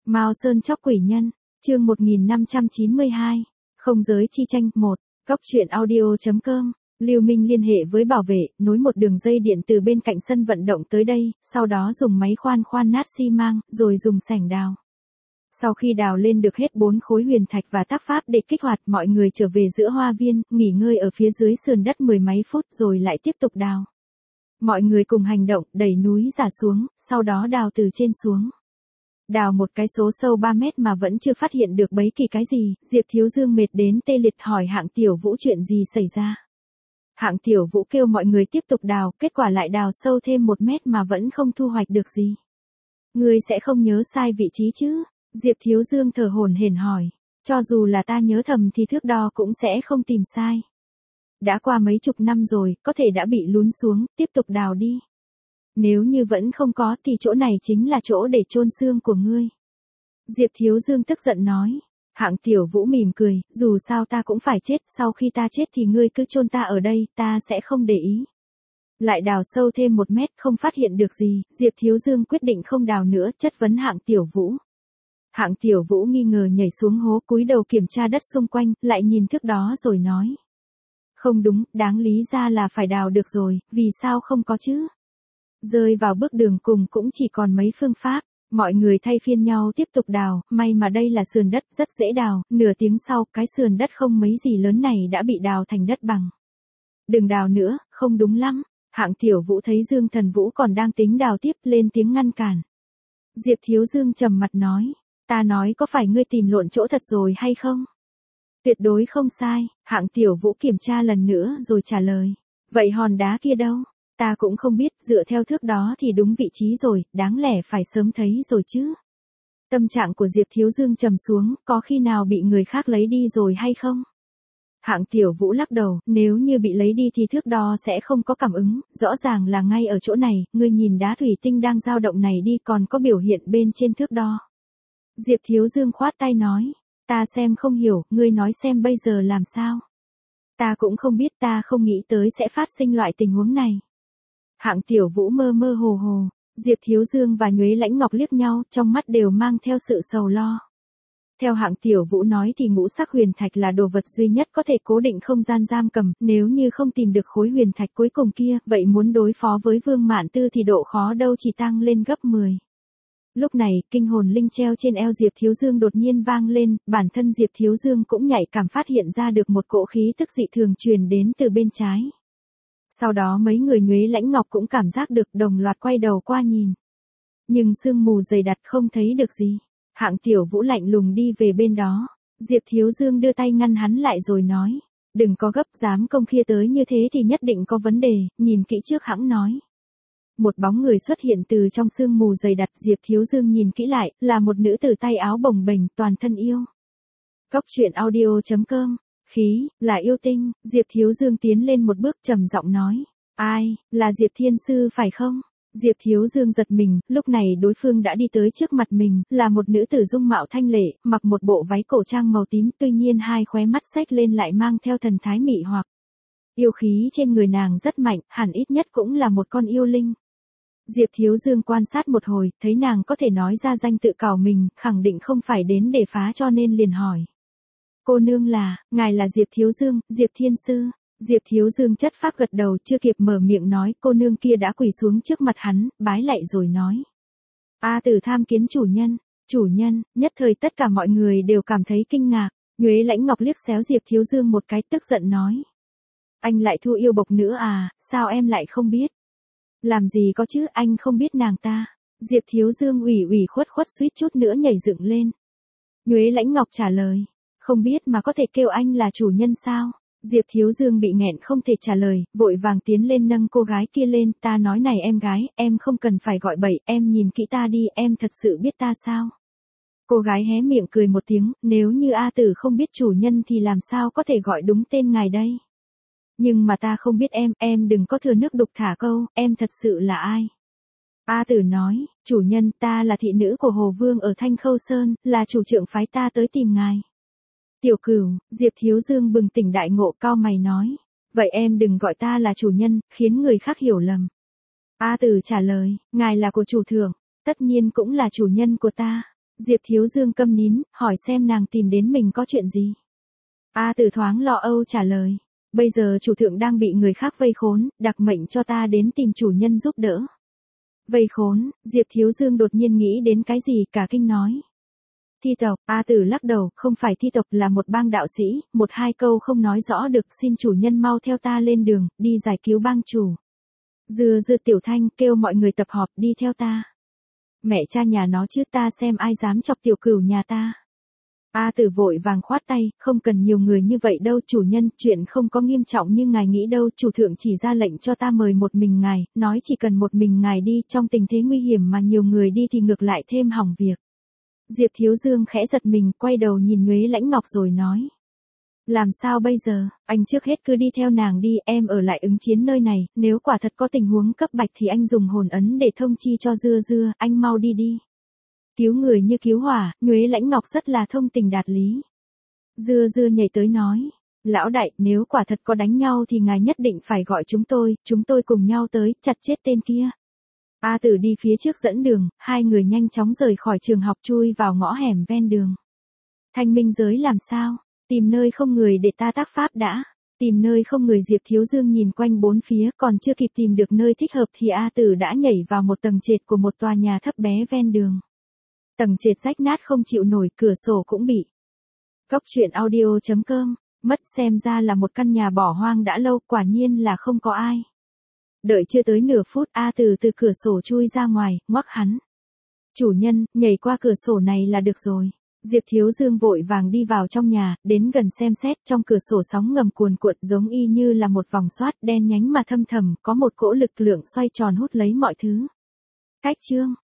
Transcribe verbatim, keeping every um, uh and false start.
Mao Sơn chóc quỷ nhân, chương một nghìn năm trăm chín mươi hai, không giới chi tranh, một, Cóc truyện audio chấm com. Lưu Minh liên hệ với bảo vệ, nối một đường dây điện từ bên cạnh sân vận động tới đây, sau đó dùng máy khoan khoan nát xi măng, rồi dùng sẻng đào. Sau khi đào lên được hết bốn khối huyền thạch và tác pháp để kích hoạt, mọi người trở về giữa hoa viên, nghỉ ngơi ở phía dưới sườn đất mười mấy phút rồi lại tiếp tục đào. Mọi người cùng hành động, đẩy núi giả xuống, sau đó đào từ trên xuống. Đào một cái số sâu ba mét mà vẫn chưa phát hiện được bấy kỳ cái gì, Diệp Thiếu Dương mệt đến tê liệt hỏi Hạng Tiểu Vũ chuyện gì xảy ra. Hạng Tiểu Vũ kêu mọi người tiếp tục đào, kết quả lại đào sâu thêm một mét mà vẫn không thu hoạch được gì. Ngươi sẽ không nhớ sai vị trí chứ? Diệp Thiếu Dương thở hổn hển hỏi. Cho dù là ta nhớ thầm thì thước đo cũng sẽ không tìm sai. Đã qua mấy chục năm rồi, có thể đã bị lún xuống, tiếp tục đào đi. Nếu như vẫn không có thì chỗ này chính là chỗ để chôn xương của ngươi. Diệp Thiếu Dương tức giận nói. Hạng Tiểu Vũ mỉm cười, dù sao ta cũng phải chết, sau khi ta chết thì ngươi cứ chôn ta ở đây, ta sẽ không để ý. Lại đào sâu thêm một mét không phát hiện được gì, Diệp Thiếu Dương quyết định không đào nữa, chất vấn Hạng Tiểu Vũ. Hạng Tiểu Vũ nghi ngờ nhảy xuống hố, cúi đầu kiểm tra đất xung quanh, lại nhìn thước đó rồi nói. Không đúng, đáng lý ra là phải đào được rồi, vì sao không có chứ? Rơi vào bước đường cùng cũng chỉ còn mấy phương pháp, mọi người thay phiên nhau tiếp tục đào, may mà đây là sườn đất rất dễ đào, nửa tiếng sau, cái sườn đất không mấy gì lớn này đã bị đào thành đất bằng. Đừng đào nữa, không đúng lắm. Hạng Tiểu Vũ thấy Dương Thần Vũ còn đang tính đào tiếp, lên tiếng ngăn cản. Diệp Thiếu Dương trầm mặt nói, ta nói có phải ngươi tìm lộn chỗ thật rồi hay không? Tuyệt đối không sai, Hạng Tiểu Vũ kiểm tra lần nữa rồi trả lời. Vậy hòn đá kia đâu? Ta cũng không biết, dựa theo thước đó thì đúng vị trí rồi, đáng lẽ phải sớm thấy rồi chứ. Tâm trạng của Diệp Thiếu Dương trầm xuống, có khi nào bị người khác lấy đi rồi hay không? Hạng Tiểu Vũ lắc đầu, nếu như bị lấy đi thì thước đo sẽ không có cảm ứng, rõ ràng là ngay ở chỗ này, ngươi nhìn đá thủy tinh đang dao động này đi, còn có biểu hiện bên trên thước đo. Diệp Thiếu Dương khoát tay nói, ta xem không hiểu, ngươi nói xem bây giờ làm sao? Ta cũng không biết, ta không nghĩ tới sẽ phát sinh loại tình huống này. Hạng Tiểu Vũ mơ mơ hồ hồ, Diệp Thiếu Dương và Nhuế Lãnh Ngọc liếc nhau, trong mắt đều mang theo sự sầu lo. Theo Hạng Tiểu Vũ nói thì ngũ sắc huyền thạch là đồ vật duy nhất có thể cố định không gian giam cầm, nếu như không tìm được khối huyền thạch cuối cùng kia, vậy muốn đối phó với Vương Mạn Tư thì độ khó đâu chỉ tăng lên gấp mười. Lúc này, kinh hồn linh treo trên eo Diệp Thiếu Dương đột nhiên vang lên, bản thân Diệp Thiếu Dương cũng nhạy cảm phát hiện ra được một cỗ khí tức dị thường truyền đến từ bên trái. Sau đó mấy người Nhuế Lãnh Ngọc cũng cảm giác được, đồng loạt quay đầu qua nhìn. Nhưng sương mù dày đặc không thấy được gì. Hạng Tiểu Vũ lạnh lùng đi về bên đó. Diệp Thiếu Dương đưa tay ngăn hắn lại rồi nói. Đừng có gấp, dám công kia tới như thế thì nhất định có vấn đề, nhìn kỹ trước hãng nói. Một bóng người xuất hiện từ trong sương mù dày đặc, Diệp Thiếu Dương nhìn kỹ lại, là một nữ tử tay áo bồng bềnh, toàn thân yêu. Cóc truyện audio chấm com. Khí, là yêu tinh. Diệp Thiếu Dương tiến lên một bước trầm giọng nói. Ai, là Diệp Thiên Sư phải không? Diệp Thiếu Dương giật mình, lúc này đối phương đã đi tới trước mặt mình, là một nữ tử dung mạo thanh lệ, mặc một bộ váy cổ trang màu tím, tuy nhiên hai khóe mắt xếch lên lại mang theo thần thái mị hoặc. Yêu khí trên người nàng rất mạnh, hẳn ít nhất cũng là một con yêu linh. Diệp Thiếu Dương quan sát một hồi, thấy nàng có thể nói ra danh tự cào mình, khẳng định không phải đến để phá cho nên liền hỏi. Cô nương là, ngài là Diệp Thiếu Dương, Diệp Thiên Sư. Diệp Thiếu Dương chất phác gật đầu, chưa kịp mở miệng nói, cô nương kia đã quỳ xuống trước mặt hắn, bái lạy rồi nói. A Tử tham kiến chủ nhân, chủ nhân, nhất thời tất cả mọi người đều cảm thấy kinh ngạc. Nhuế Lãnh Ngọc liếc xéo Diệp Thiếu Dương một cái, tức giận nói. Anh lại thu yêu bộc nữa à, sao em lại không biết? Làm gì có chứ, anh không biết nàng ta. Diệp Thiếu Dương ủy ủy khuất khuất suýt chút nữa nhảy dựng lên. Nhuế Lãnh Ngọc trả lời. Không biết mà có thể kêu anh là chủ nhân sao? Diệp Thiếu Dương bị nghẹn không thể trả lời, vội vàng tiến lên nâng cô gái kia lên, ta nói này em gái, em không cần phải gọi bậy, em nhìn kỹ ta đi, em thật sự biết ta sao? Cô gái hé miệng cười một tiếng, nếu như A Tử không biết chủ nhân thì làm sao có thể gọi đúng tên ngài đây? Nhưng mà ta không biết em, em đừng có thừa nước đục thả câu, em thật sự là ai? A Tử nói, chủ nhân, ta là thị nữ của Hồ Vương ở Thanh Khâu Sơn, là chủ trượng phái ta tới tìm ngài. Tiểu Cửu, Diệp Thiếu Dương bừng tỉnh đại ngộ, cao mày nói. Vậy em đừng gọi ta là chủ nhân, khiến người khác hiểu lầm. A Tử trả lời, ngài là của chủ thượng, tất nhiên cũng là chủ nhân của ta. Diệp Thiếu Dương câm nín, hỏi xem nàng tìm đến mình có chuyện gì. A Tử thoáng lo âu trả lời. Bây giờ chủ thượng đang bị người khác vây khốn, đặc mệnh cho ta đến tìm chủ nhân giúp đỡ. Vây khốn, Diệp Thiếu Dương đột nhiên nghĩ đến cái gì cả kinh nói. Thi tộc, A Tử lắc đầu, không phải thi tộc là một bang đạo sĩ, một hai câu không nói rõ được, xin chủ nhân mau theo ta lên đường, đi giải cứu bang chủ. Dưa dưa Tiểu Thanh kêu mọi người tập họp đi theo ta. Mẹ cha nhà nó chứ ta xem ai dám chọc tiểu cửu nhà ta. A Tử vội vàng khoát tay, không cần nhiều người như vậy đâu chủ nhân, chuyện không có nghiêm trọng như ngài nghĩ đâu, chủ thượng chỉ ra lệnh cho ta mời một mình ngài, nói chỉ cần một mình ngài đi, trong tình thế nguy hiểm mà nhiều người đi thì ngược lại thêm hỏng việc. Diệp Thiếu Dương khẽ giật mình, quay đầu nhìn Nhuế Lãnh Ngọc rồi nói. Làm sao bây giờ, anh trước hết cứ đi theo nàng đi, em ở lại ứng chiến nơi này, nếu quả thật có tình huống cấp bách thì anh dùng hồn ấn để thông chi cho Dưa Dưa, anh mau đi đi. Cứu người như cứu hỏa, Nhuế Lãnh Ngọc rất là thông tình đạt lý. Dưa Dưa nhảy tới nói. Lão đại, nếu quả thật có đánh nhau thì ngài nhất định phải gọi chúng tôi, chúng tôi cùng nhau tới, chặt chết tên kia. A Tử đi phía trước dẫn đường, hai người nhanh chóng rời khỏi trường học chui vào ngõ hẻm ven đường. Thanh minh giới làm sao? Tìm nơi không người để ta tác pháp đã. Tìm nơi không người Diệp Thiếu Dương nhìn quanh bốn phía, còn chưa kịp tìm được nơi thích hợp thì A Tử đã nhảy vào một tầng trệt của một tòa nhà thấp bé ven đường. Tầng trệt rách nát không chịu nổi, cửa sổ cũng bị. Cốc truyện audio chấm com, mất xem ra là một căn nhà bỏ hoang đã lâu, quả nhiên là không có ai. Đợi chưa tới nửa phút, A Tử từ cửa sổ chui ra ngoài, ngoắc hắn. Chủ nhân, nhảy qua cửa sổ này là được rồi. Diệp Thiếu Dương vội vàng đi vào trong nhà, đến gần xem xét, trong cửa sổ sóng ngầm cuồn cuộn giống y như là một vòng xoát đen nhánh mà thâm thầm, có một cỗ lực lượng xoay tròn hút lấy mọi thứ. Cách chương